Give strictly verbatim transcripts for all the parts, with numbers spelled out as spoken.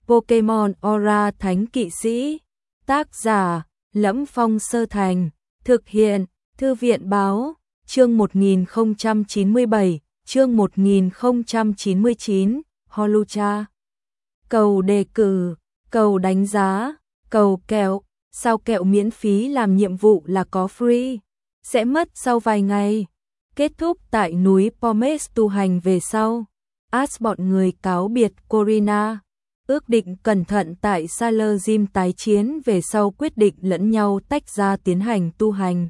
Pokemon Aura Thánh Kỵ Sĩ. Tác giả: Lẫm Phong Sơ Thành. Thực hiện: Thư viện báo. Chương một nghìn không trăm chín mươi bảy, chương một nghìn không trăm chín mươi chín, Holucha. Cầu đề cử, cầu đánh giá, cầu kẹo, sao kẹo miễn phí làm nhiệm vụ là có free, sẽ mất sau vài ngày. Kết thúc tại núi Pomes tu hành về sau, Ash bọn người cáo biệt Corina, ước định cẩn thận tại Sailor Gym tái chiến về sau quyết định lẫn nhau tách ra tiến hành tu hành.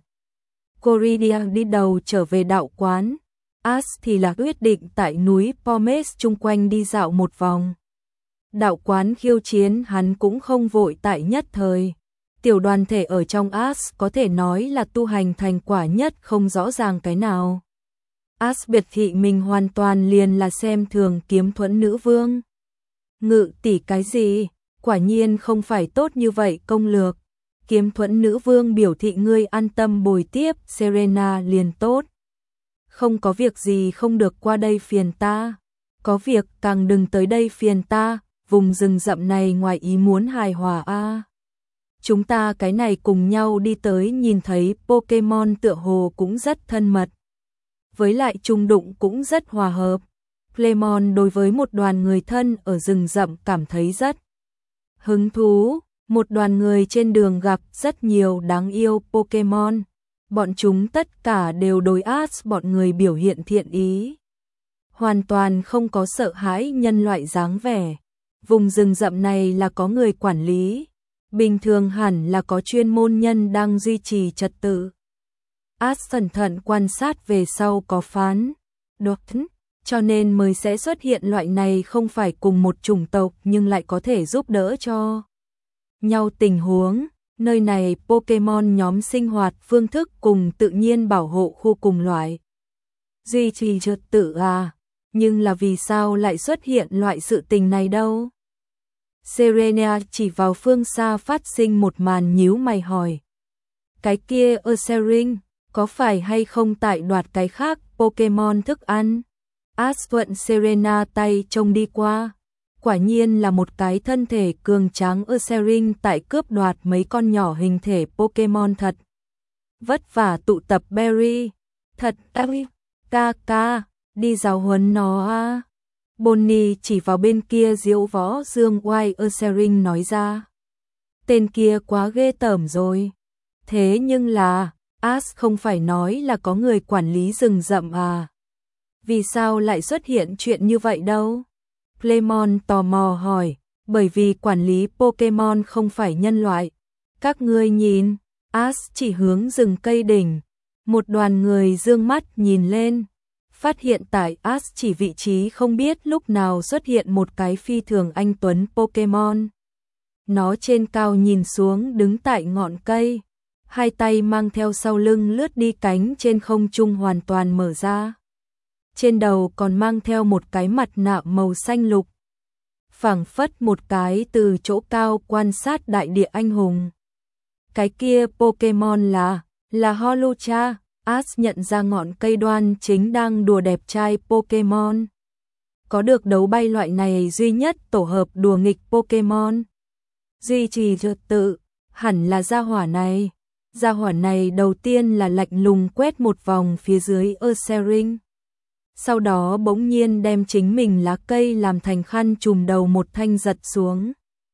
Corina đi đầu trở về đạo quán, Ash thì là quyết định tại núi Pomes chung quanh đi dạo một vòng. Đạo quán khiêu chiến hắn cũng không vội tại nhất thời. Tiểu đoàn thể ở trong Ash có thể nói là tu hành thành quả nhất không rõ ràng cái nào. Ash biệt thị mình hoàn toàn liền là xem thường Kiếm Thuẫn nữ vương. Ngự tỷ cái gì, quả nhiên không phải tốt như vậy công lược. Kiếm Thuẫn nữ vương biểu thị ngươi an tâm bồi tiếp Serena liền tốt. Không có việc gì không được qua đây phiền ta. Có việc càng đừng tới đây phiền ta, vùng rừng rậm này ngoài ý muốn hài hòa a. À. Chúng ta cái này cùng nhau đi tới nhìn thấy Pokemon tựa hồ cũng rất thân mật. Với lại chung đụng cũng rất hòa hợp. Clemon đối với một đoàn người thân ở rừng rậm cảm thấy rất hứng thú. Một đoàn người trên đường gặp rất nhiều đáng yêu Pokemon. Bọn chúng tất cả đều đối Ash bọn người biểu hiện thiện ý. Hoàn toàn không có sợ hãi nhân loại dáng vẻ. Vùng rừng rậm này là có người quản lý. Bình thường hẳn là có chuyên môn nhân đang duy trì trật tự. Ash cẩn thận quan sát về sau có phán. Được, cho nên mới sẽ xuất hiện loại này không phải cùng một chủng tộc nhưng lại có thể giúp đỡ cho nhau tình huống. Nơi này Pokemon nhóm sinh hoạt phương thức cùng tự nhiên bảo hộ khu cùng loại. Duy trì trật tự à, nhưng là vì sao lại xuất hiện loại sự tình này đâu? Serena chỉ vào phương xa phát sinh một màn nhíu mày hỏi. Cái kia Ursaring, có phải hay không tại đoạt cái khác Pokemon thức ăn? Ash thuận Serena tay trông đi qua. Quả nhiên là một cái thân thể cường tráng Ursaring tại cướp đoạt mấy con nhỏ hình thể Pokemon thật. Vất vả tụ tập Berry. Thật ơi, ca ca, đi giáo huấn nó à. Bonnie chỉ vào bên kia diễu võ dương oai Ursaring nói ra. Tên kia quá ghê tởm rồi. Thế nhưng là, Ash không phải nói là có người quản lý rừng rậm à. Vì sao lại xuất hiện chuyện như vậy đâu? Clemon tò mò hỏi, bởi vì quản lý Pokemon không phải nhân loại. Các ngươi nhìn, Ash chỉ hướng rừng cây đỉnh. Một đoàn người dương mắt nhìn lên. Phát hiện tại Ash chỉ vị trí không biết lúc nào xuất hiện một cái phi thường anh tuấn Pokemon. Nó trên cao nhìn xuống đứng tại ngọn cây. Hai tay mang theo sau lưng lướt đi, cánh trên không trung hoàn toàn mở ra. Trên đầu còn mang theo một cái mặt nạ màu xanh lục. Phảng phất một cái từ chỗ cao quan sát đại địa anh hùng. Cái kia Pokemon là, là Holucha. Ash nhận ra ngọn cây đoan chính đang đùa đẹp trai Pokemon. Có được đấu bay loại này duy nhất tổ hợp đùa nghịch Pokemon. Duy trì trật tự, hẳn là gia hỏa này. Gia hỏa này đầu tiên là lạnh lùng quét một vòng phía dưới Ursaring. Sau đó bỗng nhiên đem chính mình lá cây làm thành khăn trùm đầu một thanh giật xuống.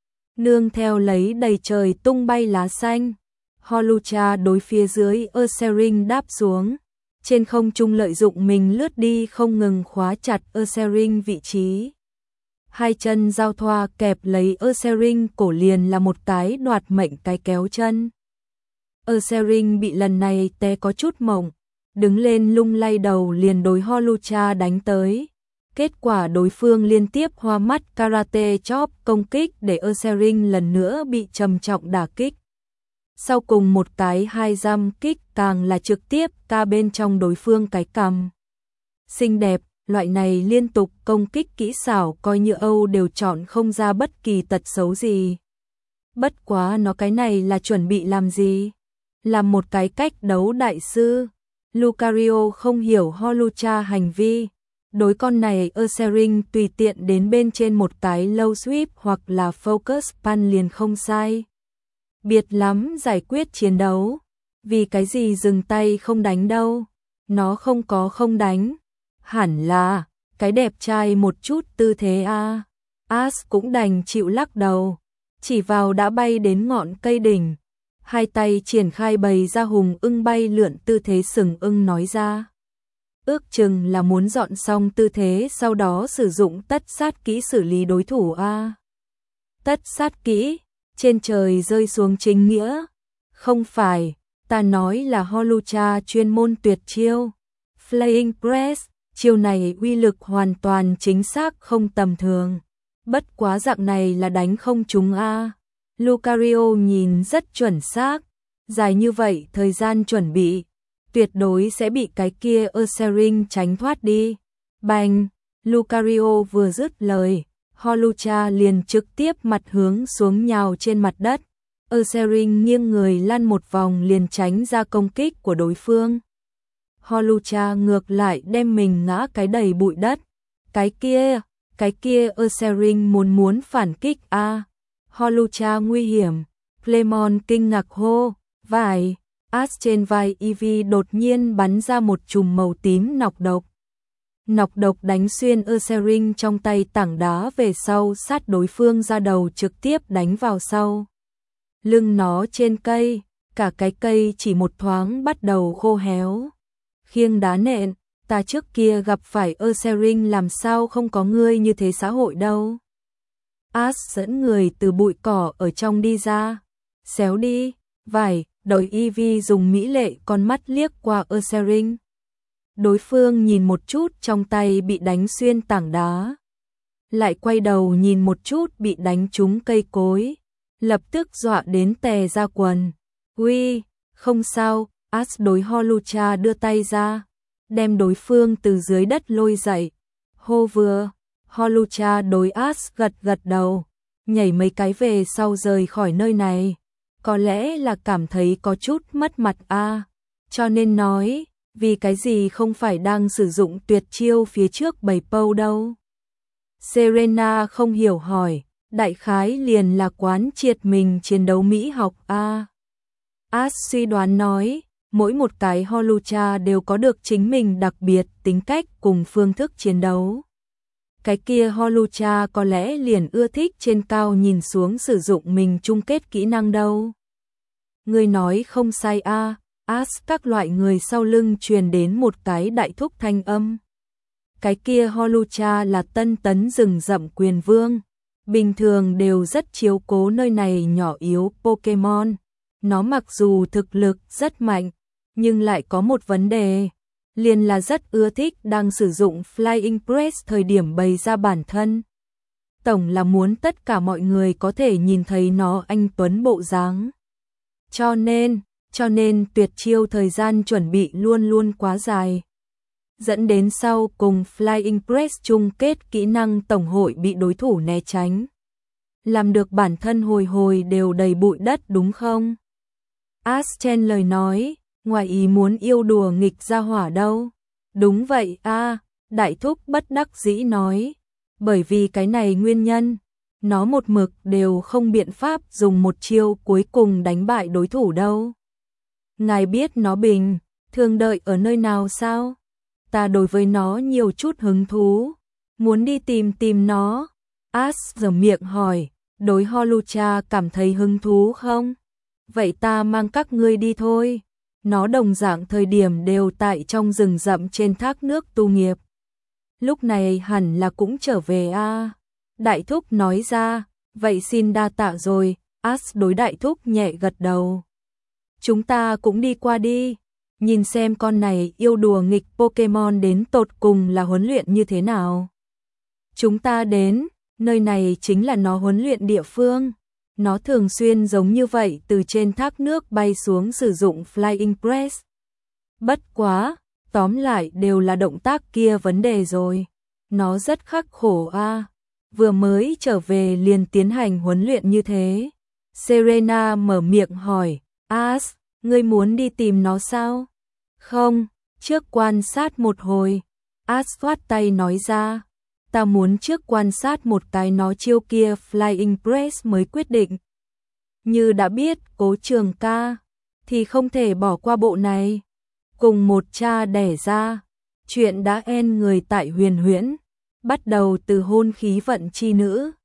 Nương theo lấy đầy trời tung bay lá xanh. Holucha đối phía dưới Ursaring đáp xuống. Trên không trung lợi dụng mình lướt đi không ngừng khóa chặt Ursaring vị trí. Hai chân giao thoa kẹp lấy Ursaring cổ liền là một cái đoạt mệnh cái kéo chân. Ursaring bị lần này té có chút mộng. Đứng lên lung lay đầu liền đối Holucha đánh tới. Kết quả đối phương liên tiếp hoa mắt karate chop công kích để Ursaring lần nữa bị trầm trọng đả kích. Sau cùng một cái hai giam kích càng là trực tiếp ca bên trong đối phương cái cằm. Xinh đẹp, loại này liên tục công kích kỹ xảo coi như Âu đều chọn không ra bất kỳ tật xấu gì. Bất quá nó cái này là chuẩn bị làm gì? Làm một cái cách đấu đại sư. Lucario không hiểu Holucha hành vi, Đối con này Ursaring tùy tiện đến bên trên một cái low sweep hoặc là focus pan liền không sai. Biệt lắm giải quyết chiến đấu. Vì cái gì dừng tay không đánh đâu? Nó không có không đánh. Hẳn là cái đẹp trai một chút tư thế a. As cũng đành chịu lắc đầu, chỉ vào đã bay đến ngọn cây đỉnh, hai tay triển khai bày ra hùng ưng bay lượn tư thế sừng ưng nói ra. Ước chừng là muốn dọn xong tư thế sau đó sử dụng tất sát kỹ xử lý đối thủ a. Tất sát kỹ, trên trời rơi xuống chính nghĩa. Không phải, ta nói là Holucha chuyên môn tuyệt chiêu. Flying Press, chiêu này uy lực hoàn toàn chính xác không tầm thường. Bất quá dạng này là đánh không trúng a. Lucario nhìn rất chuẩn xác, dài như vậy thời gian chuẩn bị, tuyệt đối sẽ bị cái kia Ursaring tránh thoát đi. Bành, Lucario vừa dứt lời, Holucha liền trực tiếp mặt hướng xuống nhào trên mặt đất. Ursaring nghiêng người lăn một vòng liền tránh ra công kích của đối phương. Holucha ngược lại đem mình ngã cái đầy bụi đất. Cái kia, cái kia Ursaring muốn muốn phản kích a. À. Holucha nguy hiểm. Clemon kinh ngạc hô, vài, As trên vai Eevee đột nhiên bắn ra một chùm màu tím nọc độc. Nọc độc đánh xuyên Ursaring trong tay tảng đá về sau sát đối phương ra đầu trực tiếp đánh vào sau. Lưng nó trên cây, cả cái cây chỉ một thoáng bắt đầu khô héo. Khiêng đá nện, ta trước kia gặp phải Ursaring làm sao không có ngươi như thế xã hội đâu. As dẫn người từ bụi cỏ ở trong đi ra. Xéo đi, vải, đội Eevee dùng mỹ lệ con mắt liếc qua Ursaring. Đối phương nhìn một chút trong tay bị đánh xuyên tảng đá. Lại quay đầu nhìn một chút bị đánh trúng cây cối. Lập tức dọa đến tè ra quần. Uy, không sao, As đối Holucha đưa tay ra, đem đối phương từ dưới đất lôi dậy. Hô vừa, Holucha đối As gật gật đầu, nhảy mấy cái về sau rời khỏi nơi này. Có lẽ là cảm thấy có chút mất mặt a, à, cho nên nói, vì cái gì không phải đang sử dụng tuyệt chiêu phía trước bầy Pou đâu. Serena không hiểu hỏi, đại khái liền là quán triệt mình chiến đấu mỹ học a. À. As suy đoán nói, mỗi một cái Holucha đều có được chính mình đặc biệt tính cách cùng phương thức chiến đấu. Cái kia Holucha có lẽ liền ưa thích trên cao nhìn xuống sử dụng mình chung kết kỹ năng đâu. Người nói không sai a. À, As các loại người sau lưng truyền đến một cái đại thúc thanh âm. Cái kia Holucha là tân tấn rừng rậm quyền vương, bình thường đều rất chiếu cố nơi này nhỏ yếu Pokemon. Nó mặc dù thực lực rất mạnh, nhưng lại có một vấn đề, liền là rất ưa thích đang sử dụng Flying Press thời điểm bày ra bản thân. Tổng là muốn tất cả mọi người có thể nhìn thấy nó anh tuấn bộ dáng. Cho nên, cho nên tuyệt chiêu thời gian chuẩn bị luôn luôn quá dài. Dẫn đến sau cùng Flying Press chung kết kỹ năng tổng hội bị đối thủ né tránh. Làm được bản thân hồi hồi đều đầy bụi đất đúng không? As chen lời nói, ngoài ý muốn yêu đùa nghịch ra hỏa đâu. Đúng vậy a, à, đại thúc bất đắc dĩ nói. Bởi vì cái này nguyên nhân, nó một mực đều không biện pháp dùng một chiêu cuối cùng đánh bại đối thủ đâu. Ngài biết nó bình thường đợi ở nơi nào sao? Ta đối với nó nhiều chút hứng thú, muốn đi tìm tìm nó. As giở miệng hỏi, đối Holucha cảm thấy hứng thú không? Vậy ta mang các ngươi đi thôi. Nó đồng dạng thời điểm đều tại trong rừng rậm trên thác nước tu nghiệp. Lúc này hẳn là cũng trở về a. À. Đại thúc nói ra, vậy xin đa tạ rồi. As đối đại thúc nhẹ gật đầu. Chúng ta cũng đi qua đi, nhìn xem con này yêu đùa nghịch Pokemon đến tột cùng là huấn luyện như thế nào. Chúng ta đến, nơi này chính là nó huấn luyện địa phương. Nó thường xuyên giống như vậy từ trên thác nước bay xuống sử dụng Flying Press. Bất quá, tóm lại đều là động tác kia vấn đề rồi. Nó rất khắc khổ a. À. Vừa mới trở về liền tiến hành huấn luyện như thế. Serena mở miệng hỏi, As, ngươi muốn đi tìm nó sao? Không, trước quan sát một hồi. Ash khoát tay nói ra, ta muốn trước quan sát một cái nó chiêu kia Flying Press mới quyết định. Như đã biết Cố Trường ca, thì không thể bỏ qua bộ này. Cùng một cha đẻ ra, chuyện đã en người tại Huyền Huyễn, bắt đầu từ hôn khí vận chi nữ.